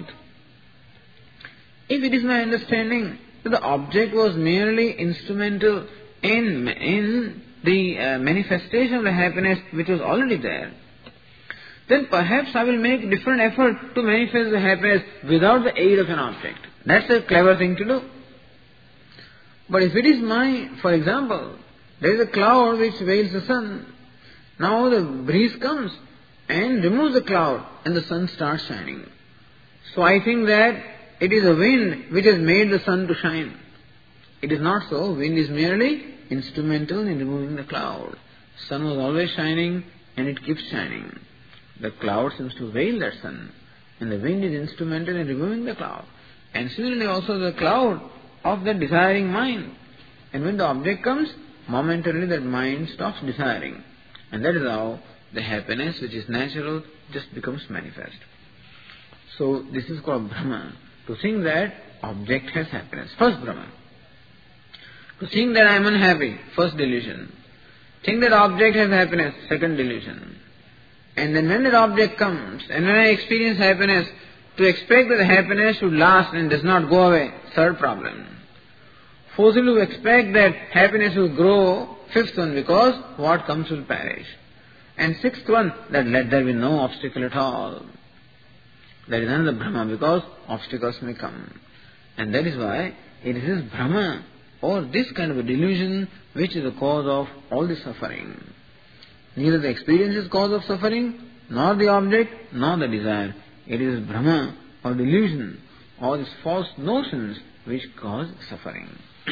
If it is my understanding that the object was merely instrumental in, in the uh, manifestation of the happiness which was already there, then perhaps I will make different effort to manifest the happiness without the aid of an object. That's a clever thing to do. But if it is my, for example, there is a cloud which veils the sun. Now the breeze comes and removes the cloud and the sun starts shining. So I think that it is a wind which has made the sun to shine. It is not so. Wind is merely instrumental in removing the cloud. Sun was always shining and it keeps shining. The cloud seems to veil that sun, and the wind is instrumental in removing the cloud. And similarly also the cloud of the desiring mind. And when the object comes, momentarily that mind stops desiring. And that is how the happiness which is natural just becomes manifest. So this is called Brahma. To think that object has happiness. First Brahma. To think that I am unhappy. First delusion. Think that object has happiness. Second delusion. And then when that object comes, and when I experience happiness, to expect that the happiness should last and does not go away, third problem. Fourthly, to expect that happiness will grow, fifth one, because what comes will perish. And sixth one, that let there be no obstacle at all. That is another Brahma, because obstacles may come. And that is why it is this Brahma, or this kind of a delusion, which is the cause of all the suffering. Neither the experience is cause of suffering, nor the object, nor the desire. It is Brahma or delusion or these false notions which cause suffering.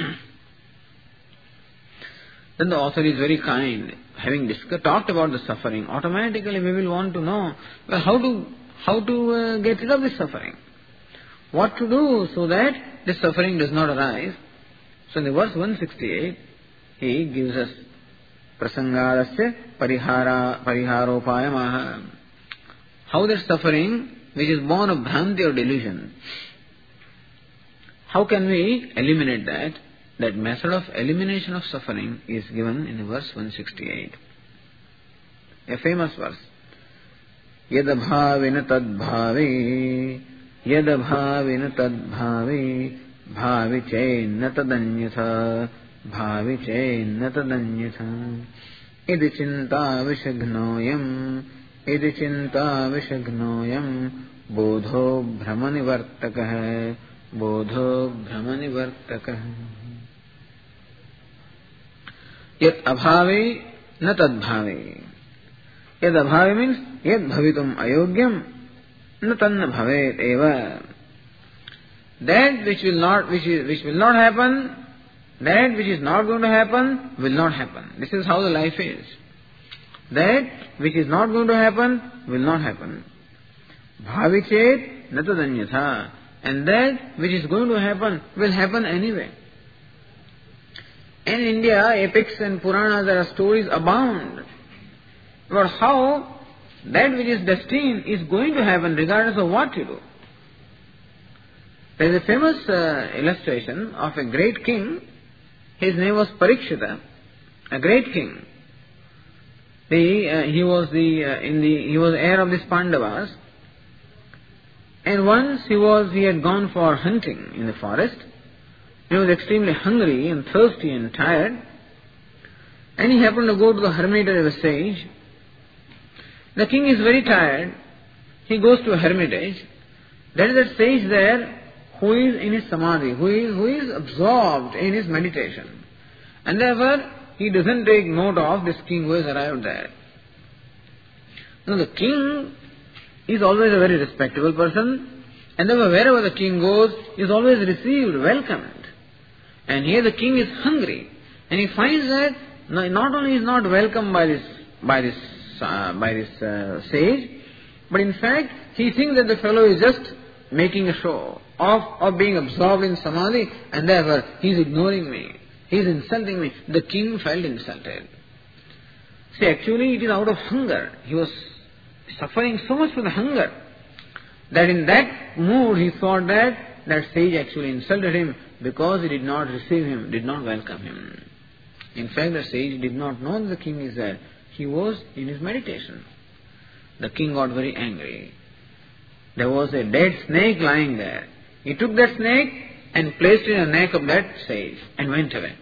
Then the author is very kind. Having discussed, talked about the suffering, automatically we will want to know, well, how to, how to uh, get rid of this suffering. What to do so that this suffering does not arise. So in the verse one sixty-eight, he gives us prasangadasya parihara pariharopayamaha. How that suffering, which is born of bhranti or delusion, how can we eliminate that? That method of elimination of suffering is given in verse one sixty-eight. A famous verse. Yadabhavina tadbhave, yadabhavina tadbhave, bhavi chenna tadanyatha, bhavi chenna tadanyatha. Idi chinta vishagnoyam, idi chinta vishagnoyam, bodho brahmanivartakah, bodho brahmanivartakah. Yat abhave na tadbhave. Yad abhave means yad bhavitum ayogyam na tanna bhavet eva. That which will not which is which will not happen, that which is not going to happen will not happen. This is how the life is. That which is not going to happen will not happen. Bhavichet natadanyatha. And that which is going to happen will happen anyway. In India, epics and Puranas, there are stories abound about how that which is destined is going to happen regardless of what you do. There is a famous uh, illustration of a great king. His name was Parikshita, a great king. The, uh, he was the uh, in the he was heir of the Pandavas, and once he was he had gone for hunting in the forest. He was extremely hungry and thirsty and tired, and he happened to go to the hermitage of a sage. The king is very tired. He goes to a hermitage. There is a sage there who is in his samadhi, who is who is absorbed in his meditation, and therefore he doesn't take note of this king who has arrived there. Now the king is always a very respectable person, and therefore wherever the king goes, he is always received, welcomed. And here the king is hungry, and he finds that not only is not welcomed by this by this uh, by this uh, sage, but in fact he thinks that the fellow is just making a show of of being absorbed in samadhi, and therefore he is ignoring me, he is insulting me. The king felt insulted. See, actually it is out of hunger. He was suffering so much from the hunger that in that mood he thought that that sage actually insulted him because he did not receive him, did not welcome him. In fact, the sage did not know that the king is there. He was in his meditation. The king got very angry. There was a dead snake lying there. He took that snake and placed it in the neck of that sage and went away.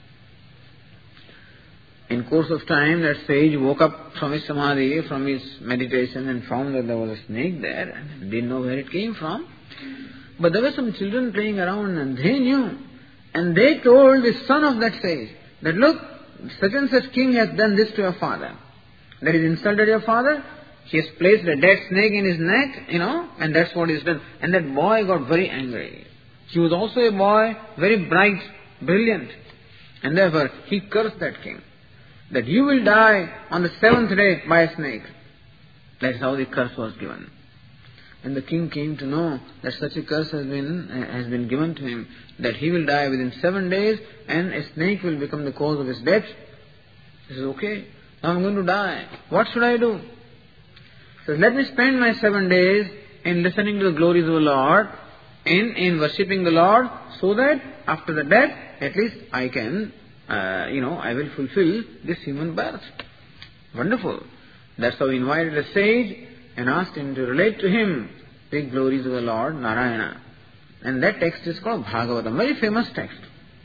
In course of time, that sage woke up from his samadhi, from his meditation, and found that there was a snake there and didn't know where it came from. But there were some children playing around, and they knew. And they told the son of that sage that, look, such and such king has done this to your father. That he's insulted your father. He has placed a dead snake in his neck, you know, and that's what he's done. And that boy got very angry. He was also a boy, very bright, brilliant. And therefore, he cursed that king. That you will die on the seventh day by a snake. That's how the curse was given. And the king came to know that such a curse has been uh, has been given to him, that he will die within seven days and a snake will become the cause of his death. He says, okay, now I'm going to die. What should I do? He says, let me spend my seven days in listening to the glories of the Lord, in, in worshipping the Lord, so that after the death, at least I can, uh, you know, I will fulfill this human birth. Wonderful. That's how he invited a sage and asked him to relate to him the glories of the Lord Narayana. And that text is called Bhagavatam, very famous text.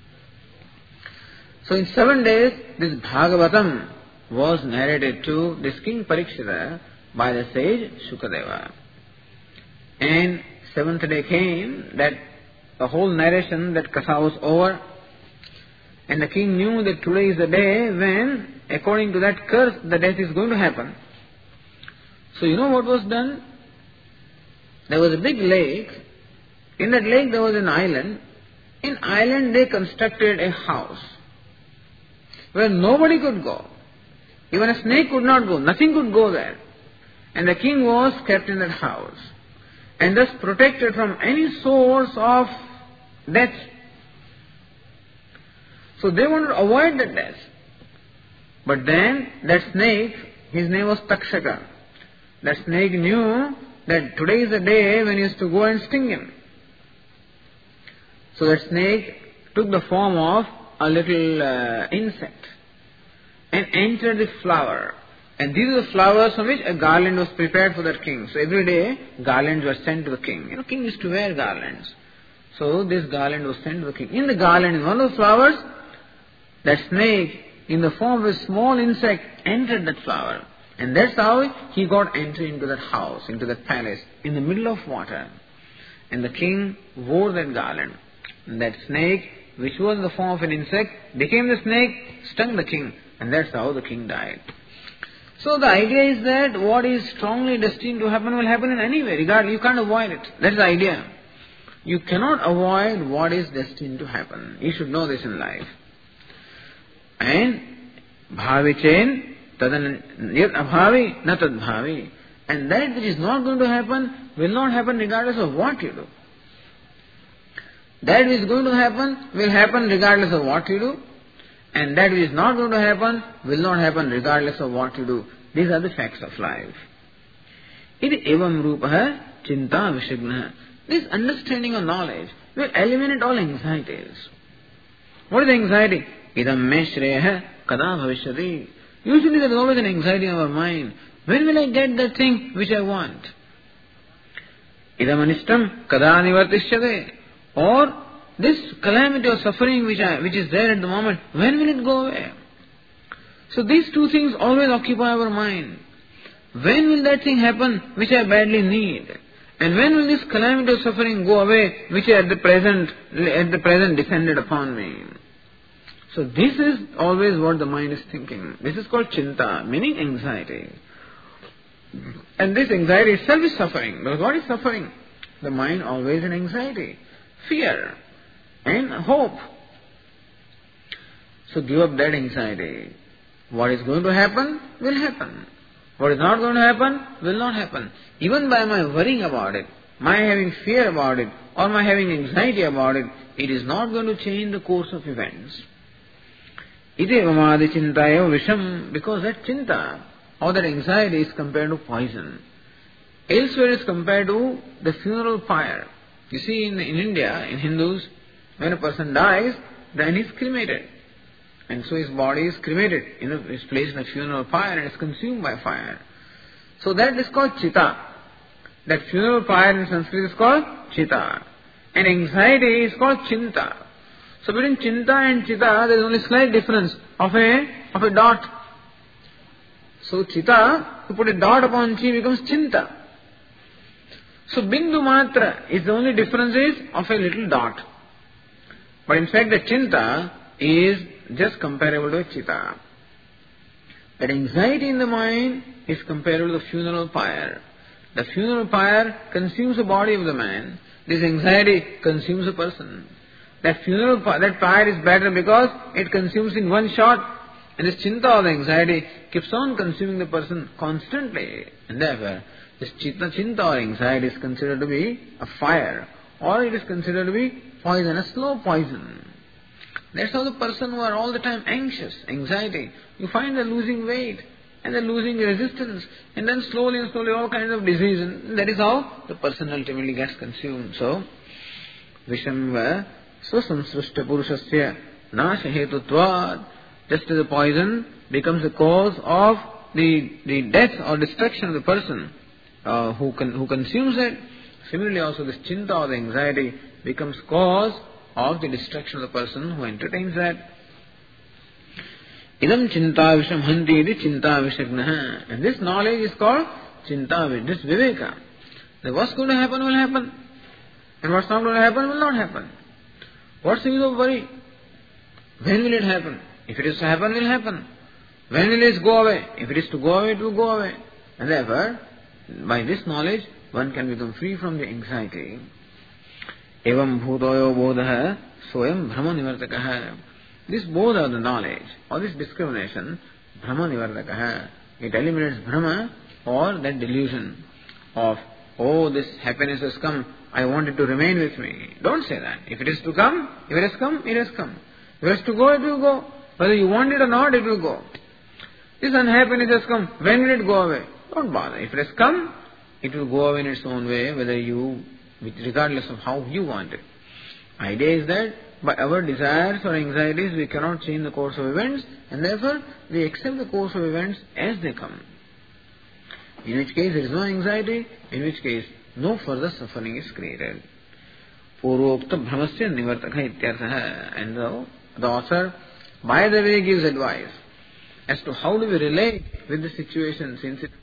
So in seven days, this Bhagavatam was narrated to this king Parikshita by the sage Shukadeva. And seventh day came, that the whole narration, that katha was over, and the king knew that today is the day when, according to that curse, the death is going to happen. So you know what was done? There was a big lake. In that lake there was an island. In island they constructed a house where nobody could go. Even a snake could not go. Nothing could go there. And the king was kept in that house and thus protected from any source of death. So they wanted to avoid that death. But then that snake, his name was Takshaka. That snake knew that today is the day when he is to go and sting him. So that snake took the form of a little uh, insect and entered the flower. And these are the flowers from which a garland was prepared for that king. So every day, garlands were sent to the king. You know, king used to wear garlands. So this garland was sent to the king. In the garland, in one of the flowers, that snake, in the form of a small insect, entered that flower. And that's how he got entry into that house, into that palace, in the middle of water. And the king wore that garland. And that snake, which was in the form of an insect, became the snake, stung the king. And that's how the king died. So the idea is that what is strongly destined to happen will happen in any way, regardless. You can't avoid it. That's the idea. You cannot avoid what is destined to happen. You should know this in life. And bhavichen tadan yat abhavi na tad bhavi. And that which is not going to happen will not happen regardless of what you do. That which is going to happen will happen regardless of what you do. And that which is not going to happen will not happen regardless of what you do. These are the facts of life. Iti evam rupaha chinta vishignaha. This understanding of knowledge will eliminate all anxieties. What is anxiety? Idam me shreyaha kada bhavishyati. Usually there is always an anxiety in our mind. When will I get that thing which I want? Idam anistam kada nivartishyate. Or this calamity or suffering which, I, which is there at the moment, when will it go away? So these two things always occupy our mind. When will that thing happen which I badly need? And when will this calamity or suffering go away which at the present at the present descended upon me? So this is always what the mind is thinking. This is called chinta, meaning anxiety. And this anxiety itself is suffering. Because what is suffering? The mind always in anxiety, fear, and hope. So give up that anxiety. What is going to happen will happen. What is not going to happen will not happen. Even by my worrying about it, my having fear about it, or my having anxiety about it, it is not going to change the course of events. Iti evamadi chintaya visham, because that chinta or that anxiety is compared to poison. Elsewhere it is compared to the funeral pyre. You see, in, in India, in Hindus, when a person dies, then he is cremated. And so his body is cremated, in a, is placed in a funeral pyre and is consumed by fire. So that is called chitta. That funeral pyre in Sanskrit is called chitta. And anxiety is called chinta. So between chinta and chitta, there is only slight difference of a, of a dot. So chitta, to put a dot upon chi becomes chinta. So bindu matra is the only difference is of a little dot. But in fact the chinta is just comparable to a chitta. That anxiety in the mind is comparable to the funeral pyre. The funeral pyre consumes the body of the man. This anxiety consumes a person. That funeral that pyre is better because it consumes in one shot. And this chinta or the anxiety keeps on consuming the person constantly. And therefore, this chitta, chinta or anxiety is considered to be a fire. Or it is considered to be poison, a slow poison. That's how the person who are all the time anxious, anxiety, you find they're losing weight and they're losing resistance, and then slowly and slowly all kinds of disease, and that is how the person ultimately gets consumed. So, Vishamba Swasamsrishta Purushasya Nasha Hetutvad, just as the poison becomes the cause of the, the death or destruction of the person uh, who con, who consumes it, similarly also this chinta or the anxiety becomes cause of the destruction of the person who entertains that. Idam chinta visham hanti iti chinta vishagnaha. And this knowledge is called chinta, this viveka. That what's going to happen will happen. And what's not going to happen will not happen. What's the use of worry? When will it happen? If it is to happen, it will happen. When will it go away? If it is to go away, it will go away. And therefore, by this knowledge, one can become free from the anxiety. Evam bhutoyo bodha soyam brahma nivartakaha. This bodha, the knowledge, or this discrimination, brahma nivartakaha. It eliminates brahma or that delusion of, oh, this happiness has come, I want it to remain with me. Don't say that. If it is to come, if it has come, it has come. If it has to go, it will go. Whether you want it or not, it will go. This unhappiness has come. When will it go away? Don't bother. If it has come, it will go away in its own way, whether you, regardless of how you want it. Idea is that by our desires or anxieties we cannot change the course of events, and therefore we accept the course of events as they come. In which case there is no anxiety, in which case no further suffering is created. Purvokta Brahmasya Nivartaka Ityartha. And the, the author, by the way, gives advice as to how do we relate with the situation, since it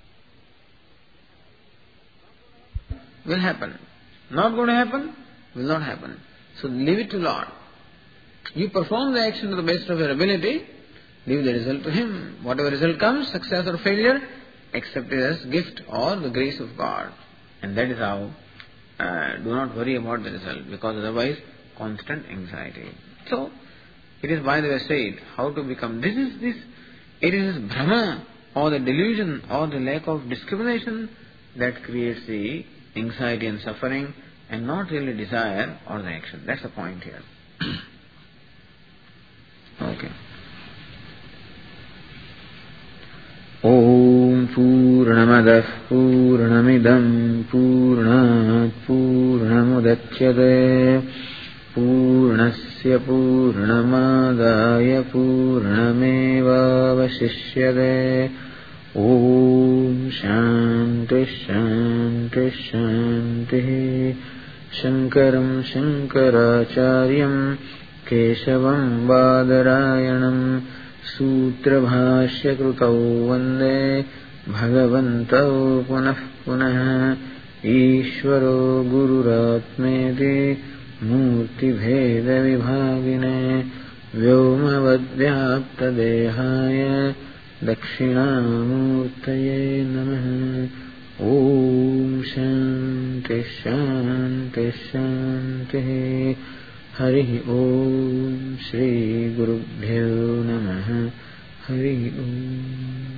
will happen. Not going to happen, will not happen. So leave it to Lord. You perform the action to the best of your ability, leave the result to Him. Whatever result comes, success or failure, accept it as gift or the grace of God. And that is how, uh, do not worry about the result, because otherwise constant anxiety. So, it is by the way said, how to become, this is this, it is this Brahma or the delusion or the lack of discrimination that creates the anxiety and suffering, and not really desire or the action. That's the point here. Okay. Om Purnamadah Purnamidam Purnat Purnamudachyate Purnasya Purnamadaya Purnameva Vasishyate. Om Shanti Shanti Shanti. Shankaram Shankaracharyam Keshavam Badarayanam Sutra Bhashya Krutau Vande Bhagavantau Punah Punah Ishvaro Gururatmeti Murti Bheda Vibhagine Vyomavadhyapta Dehaya Dakshinamurtaye Namaha. Om Shanti Shanti Shanti. Hari Om Shri Gurubhyo Namaha. Hari Om.